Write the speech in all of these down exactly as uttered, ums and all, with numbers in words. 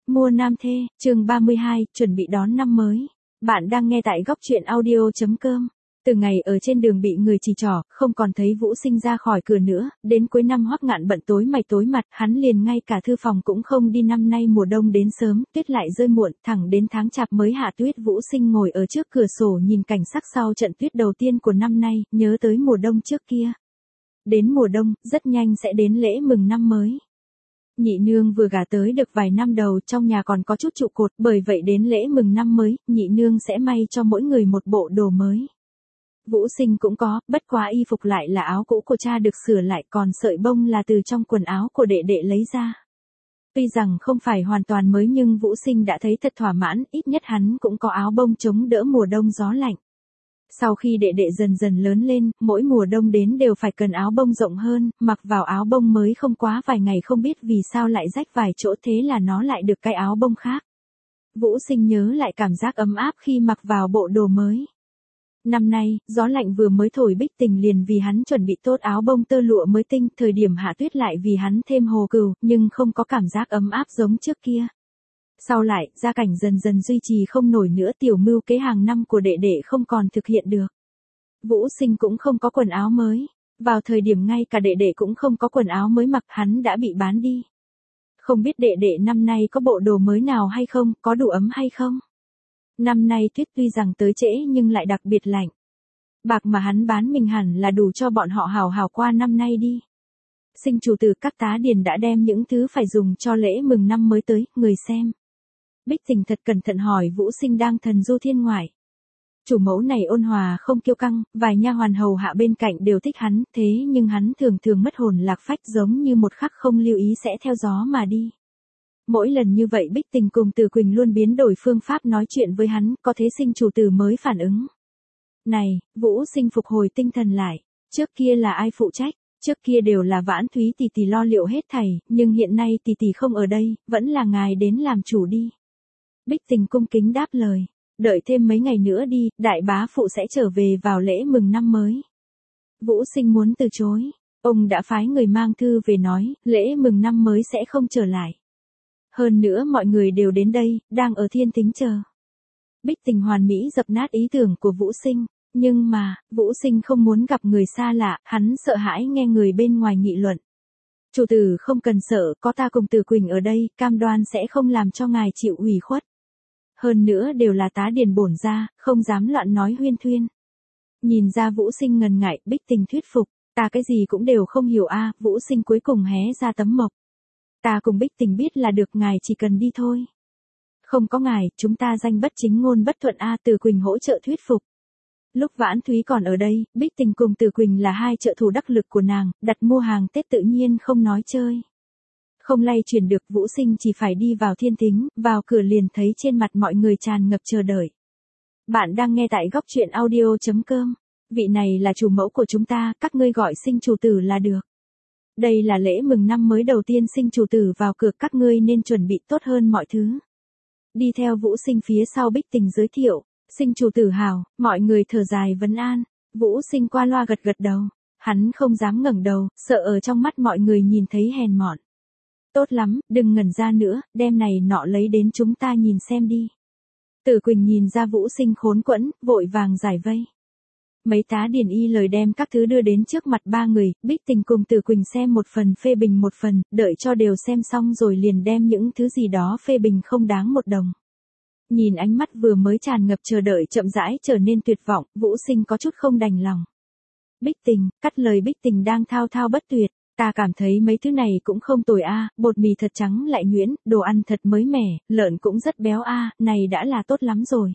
Mua nam thê, chương ba mươi hai, chuẩn bị đón năm mới. Bạn đang nghe tại góc truyện audio chấm com. Từ ngày ở trên đường bị người chỉ trỏ, không còn thấy Vũ Sinh ra khỏi cửa nữa, đến cuối năm Hoắc Ngạn bận tối mày tối mặt, hắn liền ngay cả thư phòng cũng không đi. Năm nay mùa đông đến sớm, tuyết lại rơi muộn, thẳng đến tháng chạp mới hạ tuyết. Vũ Sinh ngồi ở trước cửa sổ nhìn cảnh sắc sau trận tuyết đầu tiên của năm nay, nhớ tới mùa đông trước kia. Đến mùa đông, rất nhanh sẽ đến lễ mừng năm mới. Nhị nương vừa gả tới được vài năm đầu, trong nhà còn có chút trụ cột, bởi vậy đến lễ mừng năm mới, nhị nương sẽ may cho mỗi người một bộ đồ mới. Vũ Sinh cũng có, bất quá y phục lại là áo cũ của cha được sửa lại, còn sợi bông là từ trong quần áo của đệ đệ lấy ra. Tuy rằng không phải hoàn toàn mới nhưng Vũ Sinh đã thấy thật thỏa mãn, ít nhất hắn cũng có áo bông chống đỡ mùa đông gió lạnh. Sau khi đệ đệ dần dần lớn lên, mỗi mùa đông đến đều phải cần áo bông rộng hơn, mặc vào áo bông mới không quá vài ngày không biết vì sao lại rách vài chỗ, thế là nó lại được cái áo bông khác. Vũ Sinh nhớ lại cảm giác ấm áp khi mặc vào bộ đồ mới. Năm nay, gió lạnh vừa mới thổi, Bích Tình liền vì hắn chuẩn bị tốt áo bông tơ lụa mới tinh, thời điểm hạ tuyết lại vì hắn thêm hồ cừu, nhưng không có cảm giác ấm áp giống trước kia. Sau lại, gia cảnh dần dần duy trì không nổi nữa, tiểu mưu kế hàng năm của đệ đệ không còn thực hiện được. Vũ Sinh cũng không có quần áo mới. Vào thời điểm ngay cả đệ đệ cũng không có quần áo mới mặc, hắn đã bị bán đi. Không biết đệ đệ năm nay có bộ đồ mới nào hay không, có đủ ấm hay không? Năm nay tuyết tuy rằng tới trễ nhưng lại đặc biệt lạnh. Bạc mà hắn bán mình hẳn là đủ cho bọn họ hào hào qua năm nay đi. Sinh chủ từ các tá điền đã đem những thứ phải dùng cho lễ mừng năm mới tới, người xem. Bích Tình thật cẩn thận hỏi Vũ Sinh đang thần du thiên ngoại. Chủ mẫu này ôn hòa không kiêu căng, vài nha hoàn hầu hạ bên cạnh đều thích hắn, thế nhưng hắn thường thường mất hồn lạc phách, giống như một khắc không lưu ý sẽ theo gió mà đi. Mỗi lần như vậy Bích Tình cùng Từ Quỳnh luôn biến đổi phương pháp nói chuyện với hắn, có thế sinh chủ tử mới phản ứng. Này, Vũ Sinh phục hồi tinh thần lại, trước kia là ai phụ trách? Trước kia đều là Vãn Thúy tỷ tỷ lo liệu hết thảy, nhưng hiện nay tỷ tỷ không ở đây, vẫn là ngài đến làm chủ đi. Bích Tình cung kính đáp lời, đợi thêm mấy ngày nữa đi, đại bá phụ sẽ trở về vào lễ mừng năm mới. Vũ Sinh muốn từ chối, ông đã phái người mang thư về nói, lễ mừng năm mới sẽ không trở lại. Hơn nữa mọi người đều đến đây, đang ở thiên tính chờ. Bích Tình hoàn mỹ dập nát ý tưởng của Vũ Sinh, nhưng mà, Vũ Sinh không muốn gặp người xa lạ, hắn sợ hãi nghe người bên ngoài nghị luận. Chủ tử không cần sợ, có ta cùng Từ Quỳnh ở đây, cam đoan sẽ không làm cho ngài chịu ủy khuất. Hơn nữa đều là tá điền bổn gia, không dám loạn nói huyên thuyên. Nhìn ra Vũ Sinh ngần ngại, Bích Tình thuyết phục, ta cái gì cũng đều không hiểu a. Vũ Sinh cuối cùng hé ra tấm mộc. Ta cùng Bích Tình biết là được, ngài chỉ cần đi thôi. Không có ngài, chúng ta danh bất chính ngôn bất thuận a. Từ Quỳnh hỗ trợ thuyết phục. Lúc Vãn Thúy còn ở đây, Bích Tình cùng Từ Quỳnh là hai trợ thủ đắc lực của nàng, đặt mua hàng Tết tự nhiên không nói chơi. Không lay chuyển được, Vũ Sinh chỉ phải đi vào thiên tính, vào cửa liền thấy trên mặt mọi người tràn ngập chờ đợi. Bạn đang nghe tại góc truyện audio chấm com. Vị này là chủ mẫu của chúng ta, các ngươi gọi sinh chủ tử là được. Đây là lễ mừng năm mới đầu tiên sinh chủ tử vào cửa, các ngươi nên chuẩn bị tốt hơn mọi thứ. Đi theo Vũ Sinh phía sau Bích Tình giới thiệu, sinh chủ tử hào, mọi người thở dài vấn an. Vũ Sinh qua loa gật gật đầu, hắn không dám ngẩng đầu, sợ ở trong mắt mọi người nhìn thấy hèn mọn. Tốt lắm, đừng ngẩn ra nữa, đem này nọ lấy đến chúng ta nhìn xem đi. Từ Quỳnh nhìn ra Vũ Sinh khốn quẫn, vội vàng giải vây. Mấy tá điền y lời đem các thứ đưa đến trước mặt ba người, Bích Tình cùng Từ Quỳnh xem một phần phê bình một phần, đợi cho đều xem xong rồi liền đem những thứ gì đó phê bình không đáng một đồng. Nhìn ánh mắt vừa mới tràn ngập chờ đợi chậm rãi trở nên tuyệt vọng, Vũ Sinh có chút không đành lòng. Bích Tình, cắt lời Bích Tình đang thao thao bất tuyệt, ta cảm thấy mấy thứ này cũng không tồi a, bột mì thật trắng lại nhuyễn, đồ ăn thật mới mẻ, lợn cũng rất béo a, này đã là tốt lắm rồi.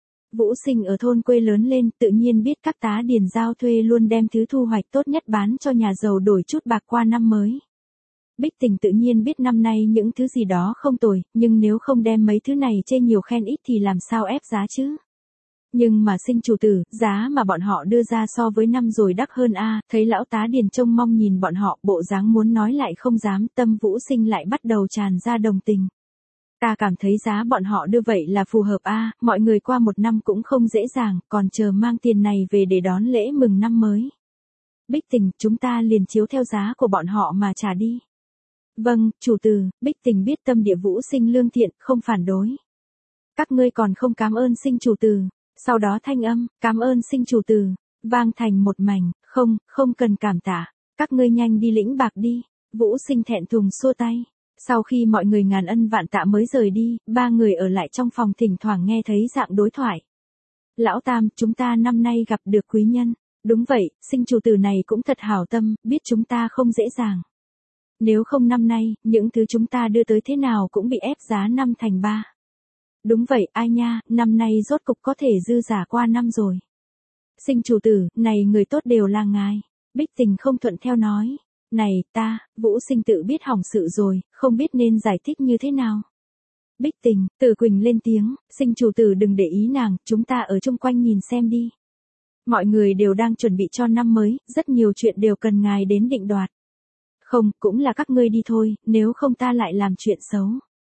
Vũ Sinh ở thôn quê lớn lên, tự nhiên biết các tá điền giao thuê luôn đem thứ thu hoạch tốt nhất bán cho nhà giàu đổi chút bạc qua năm mới. Bích Tình tự nhiên biết năm nay những thứ gì đó không tồi, nhưng nếu không đem mấy thứ này chê nhiều khen ít thì làm sao ép giá chứ? Nhưng mà sinh chủ tử, giá mà bọn họ đưa ra so với năm rồi đắt hơn a. Thấy lão tá điền trông mong nhìn bọn họ, bộ dáng muốn nói lại không dám, tâm Vũ Sinh lại bắt đầu tràn ra đồng tình. Ta cảm thấy giá bọn họ đưa vậy là phù hợp a, mọi người qua một năm cũng không dễ dàng, còn chờ mang tiền này về để đón lễ mừng năm mới. Bích Tình, chúng ta liền chiếu theo giá của bọn họ mà trả đi. Vâng, chủ tử, Bích Tình biết tâm địa Vũ Sinh lương thiện, không phản đối. Các ngươi còn không cảm ơn sinh chủ tử. Sau đó thanh âm, cảm ơn sinh chủ tử, vang thành một mảnh, không, không cần cảm tạ, các ngươi nhanh đi lĩnh bạc đi. Vũ Sinh thẹn thùng xua tay. Sau khi mọi người ngàn ân vạn tạ mới rời đi, ba người ở lại trong phòng thỉnh thoảng nghe thấy dạng đối thoại. Lão Tam, chúng ta năm nay gặp được quý nhân. Đúng vậy, sinh chủ tử này cũng thật hảo tâm, biết chúng ta không dễ dàng. Nếu không năm nay, những thứ chúng ta đưa tới thế nào cũng bị ép giá năm thành ba. Đúng vậy, ai nha, năm nay rốt cục có thể dư giả qua năm rồi. Sinh chủ tử, này người tốt đều là ngài. Bích Tình không thuận theo nói. Này, ta, Vũ Sinh tự biết hỏng sự rồi, không biết nên giải thích như thế nào. Bích Tình, Tử Quỳnh lên tiếng, sinh chủ tử đừng để ý nàng, chúng ta ở chung quanh nhìn xem đi. Mọi người đều đang chuẩn bị cho năm mới, rất nhiều chuyện đều cần ngài đến định đoạt. Không, cũng là các ngươi đi thôi, nếu không ta lại làm chuyện xấu.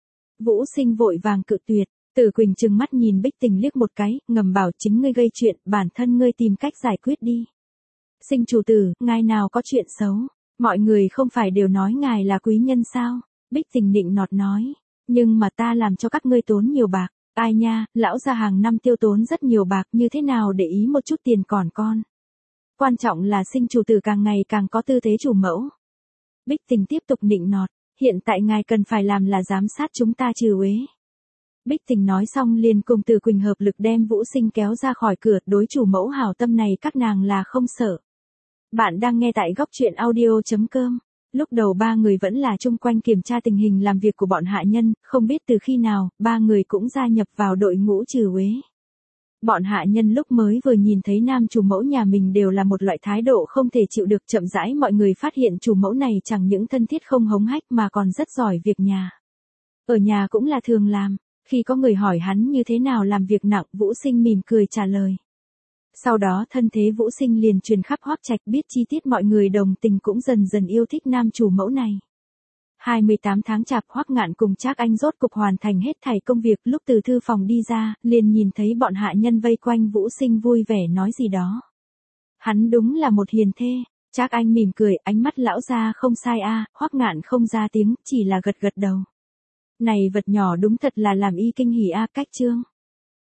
Vũ Sinh vội vàng cự tuyệt, Tử Quỳnh trừng mắt nhìn Bích Tình liếc một cái, ngầm bảo chính ngươi gây chuyện, bản thân ngươi tìm cách giải quyết đi. Sinh chủ tử, ngài nào có chuyện xấu, mọi người không phải đều nói ngài là quý nhân sao? Bích Tình nịnh nọt nói, nhưng mà ta làm cho các ngươi tốn nhiều bạc, ai nha, lão gia hàng năm tiêu tốn rất nhiều bạc, như thế nào để ý một chút tiền còn con. Quan trọng là sinh chủ tử càng ngày càng có tư thế chủ mẫu. Bích Tình tiếp tục nịnh nọt, hiện tại ngài cần phải làm là giám sát chúng ta trừ uế. Bích Tình nói xong liền cùng Tử Quỳnh hợp lực đem Vũ Sinh kéo ra khỏi cửa, đối chủ mẫu hảo tâm này các nàng là không sợ. Bạn đang nghe tại góc truyện audio chấm com. Lúc đầu ba người vẫn là chung quanh kiểm tra tình hình làm việc của bọn hạ nhân, không biết từ khi nào, ba người cũng gia nhập vào đội ngũ trừ uế. Bọn hạ nhân lúc mới vừa nhìn thấy nam chủ mẫu nhà mình đều là một loại thái độ không thể chịu được, chậm rãi mọi người phát hiện chủ mẫu này chẳng những thân thiết không hống hách mà còn rất giỏi việc nhà. Ở nhà cũng là thường làm, khi có người hỏi hắn như thế nào làm việc nặng, Vũ Sinh mỉm cười trả lời. Sau đó thân thế Vũ Sinh liền truyền khắp Hoắc Trạch, biết chi tiết mọi người đồng tình cũng dần dần yêu thích nam chủ mẫu này. hai mươi tám tháng chạp, Hoắc Ngạn cùng Trác Anh rốt cục hoàn thành hết thảy công việc, lúc từ thư phòng đi ra, liền nhìn thấy bọn hạ nhân vây quanh Vũ Sinh vui vẻ nói gì đó. Hắn đúng là một hiền thê. Trác Anh mỉm cười, ánh mắt lão gia không sai a. Hoắc Ngạn không ra tiếng, chỉ là gật gật đầu. Này vật nhỏ đúng thật là làm y kinh hỉ a. Cách chương